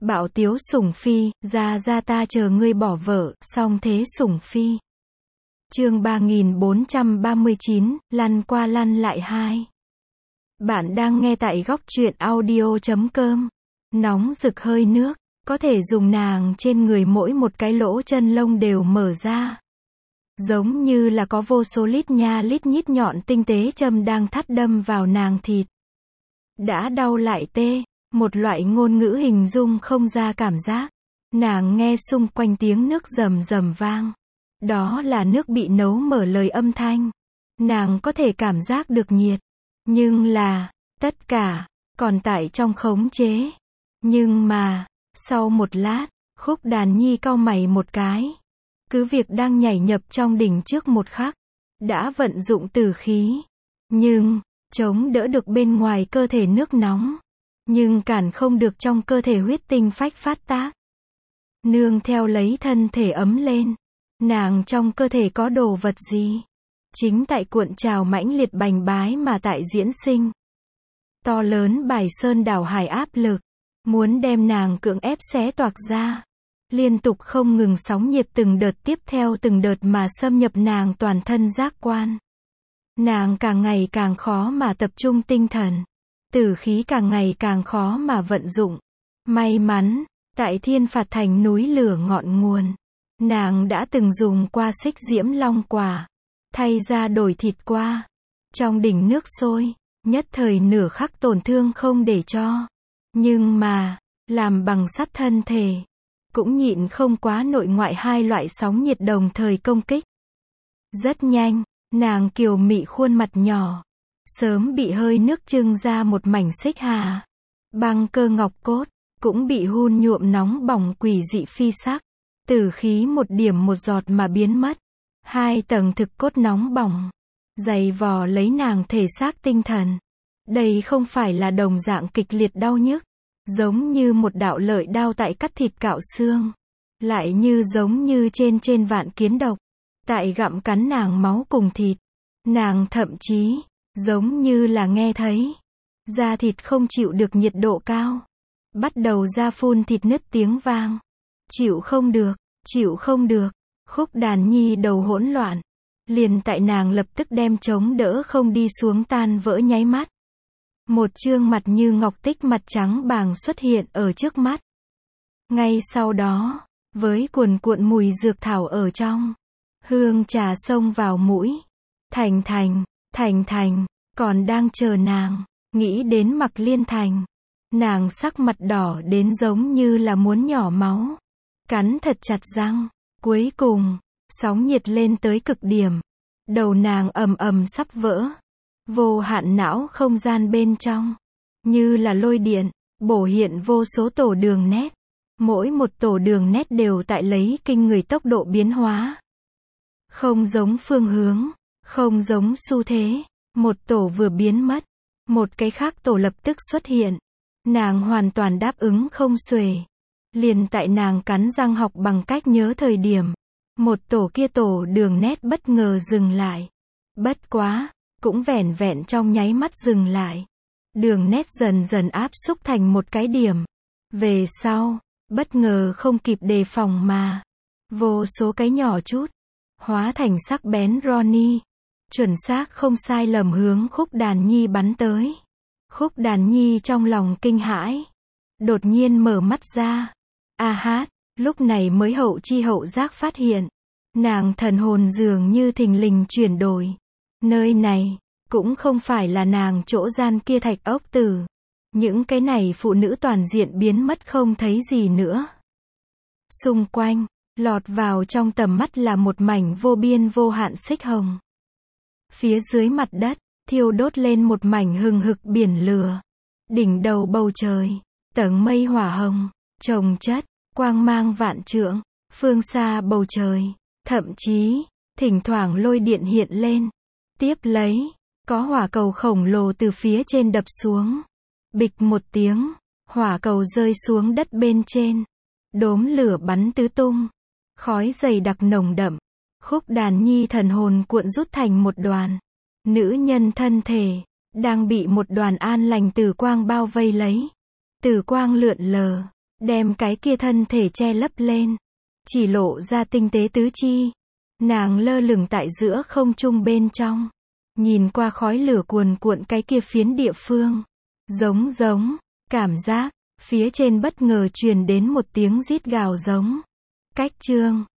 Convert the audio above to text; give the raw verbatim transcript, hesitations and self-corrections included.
Bạo tiếu sủng phi, ra ra ta chờ ngươi bỏ vợ, song thế sủng phi. Chương ba nghìn bốn trăm ba mươi chín, lăn qua lăn lại hai. Bạn đang nghe tại góc truyện audio chấm com. Nóng rực hơi nước, có thể dùng nàng trên người mỗi một cái lỗ chân lông đều mở ra. Giống như là có vô số lít nha lít nhít nhọn tinh tế châm đang thắt đâm vào nàng thịt. Đã đau lại tê, một loại ngôn ngữ hình dung không ra cảm giác. Nàng nghe xung quanh tiếng nước rầm rầm vang. Đó là nước bị nấu mở lời âm thanh. Nàng có thể cảm giác được nhiệt. Nhưng là, tất cả, còn tại trong khống chế. Nhưng mà, sau một lát, Khúc Đàn Nhi cau mày một cái. Cứ việc đang nhảy nhập trong đỉnh trước một khắc, đã vận dụng tử khí. Nhưng, chống đỡ được bên ngoài cơ thể nước nóng. Nhưng cản không được trong cơ thể huyết tinh phách phát tác. Nương theo lấy thân thể ấm lên. Nàng trong cơ thể có đồ vật gì? Chính tại cuộn trào mãnh liệt bành bái mà tại diễn sinh. To lớn bài sơn đảo hải áp lực. Muốn đem nàng cưỡng ép xé toạc ra. Liên tục không ngừng sóng nhiệt từng đợt tiếp theo từng đợt mà xâm nhập nàng toàn thân giác quan. Nàng càng ngày càng khó mà tập trung tinh thần. Tử khí càng ngày càng khó mà vận dụng. May mắn, tại Thiên Phạt Thành núi lửa ngọn nguồn, nàng đã từng dùng qua xích diễm long quả, thay ra đổi thịt qua. Trong đỉnh nước sôi, nhất thời nửa khắc tổn thương không để cho. Nhưng mà, làm bằng sắt thân thể, cũng nhịn không quá nội ngoại hai loại sóng nhiệt đồng thời công kích. Rất nhanh, nàng kiều mị khuôn mặt nhỏ, sớm bị hơi nước trưng ra một mảnh xích hà. Băng cơ ngọc cốt, cũng bị hun nhuộm nóng bỏng quỷ dị phi sắc. Tử khí một điểm một giọt mà biến mất. Hai tầng thực cốt nóng bỏng, dày vò lấy nàng thể xác tinh thần. Đây không phải là đồng dạng kịch liệt đau nhức, giống như một đạo lợi đao tại cắt thịt cạo xương. Lại như giống như trên trên vạn kiến độc, tại gặm cắn nàng máu cùng thịt. Nàng thậm chí, giống như là nghe thấy, da thịt không chịu được nhiệt độ cao. Bắt đầu ra phun thịt nứt tiếng vang. Chịu không được, chịu không được. Khúc Đàn Nhi đầu hỗn loạn. Liền tại nàng lập tức đem chống đỡ không đi xuống tan vỡ nháy mắt. Một trương mặt như ngọc tích mặt trắng bàng xuất hiện ở trước mắt. Ngay sau đó, với cuồn cuộn mùi dược thảo ở trong, hương trà xông vào mũi. Thành Thành, Thành Thành, còn đang chờ nàng, nghĩ đến Mặc Liên Thành. Nàng sắc mặt đỏ đến giống như là muốn nhỏ máu. Cắn thật chặt răng. Cuối cùng, sóng nhiệt lên tới cực điểm. Đầu nàng ầm ầm sắp vỡ. Vô hạn não không gian bên trong, như là lôi điện, bổ hiện vô số tổ đường nét. Mỗi một tổ đường nét đều tại lấy kinh người tốc độ biến hóa. Không giống phương hướng, không giống xu thế. Một tổ vừa biến mất, một cái khác tổ lập tức xuất hiện. Nàng hoàn toàn đáp ứng không xuể. Liền tại nàng cắn răng học bằng cách nhớ thời điểm, một tổ kia tổ đường nét bất ngờ dừng lại. Bất quá, cũng vẻn vẹn trong nháy mắt dừng lại. Đường nét dần dần áp xúc thành một cái điểm. Về sau, bất ngờ không kịp đề phòng mà, vô số cái nhỏ chút, hóa thành sắc bén Ronnie. Chuẩn xác không sai lầm hướng Khúc Đàn Nhi bắn tới. Khúc Đàn Nhi trong lòng kinh hãi. Đột nhiên mở mắt ra. A hát, lúc này mới hậu chi hậu giác phát hiện. Nàng thần hồn dường như thình lình chuyển đổi. Nơi này, cũng không phải là nàng chỗ gian kia thạch ốc tử. Những cái này phụ nữ toàn diện biến mất không thấy gì nữa. Xung quanh, lọt vào trong tầm mắt là một mảnh vô biên vô hạn xích hồng. Phía dưới mặt đất, thiêu đốt lên một mảnh hừng hực biển lửa. Đỉnh đầu bầu trời, tầng mây hỏa hồng, chồng chất, quang mang vạn trượng. Phương xa bầu trời, thậm chí, thỉnh thoảng lôi điện hiện lên. Tiếp lấy, có hỏa cầu khổng lồ từ phía trên đập xuống. Bịch một tiếng, hỏa cầu rơi xuống đất bên trên. Đốm lửa bắn tứ tung. Khói dày đặc nồng đậm. Khúc Đàn Nhi thần hồn cuộn rút thành một đoàn. Nữ nhân thân thể, đang bị một đoàn an lành tử quang bao vây lấy. Tử quang lượn lờ, đem cái kia thân thể che lấp lên, chỉ lộ ra tinh tế tứ chi. Nàng lơ lửng tại giữa không trung bên trong, nhìn qua khói lửa cuồn cuộn cái kia phiến địa phương. Giống giống, cảm giác, phía trên bất ngờ truyền đến một tiếng rít gào giống. Cách chương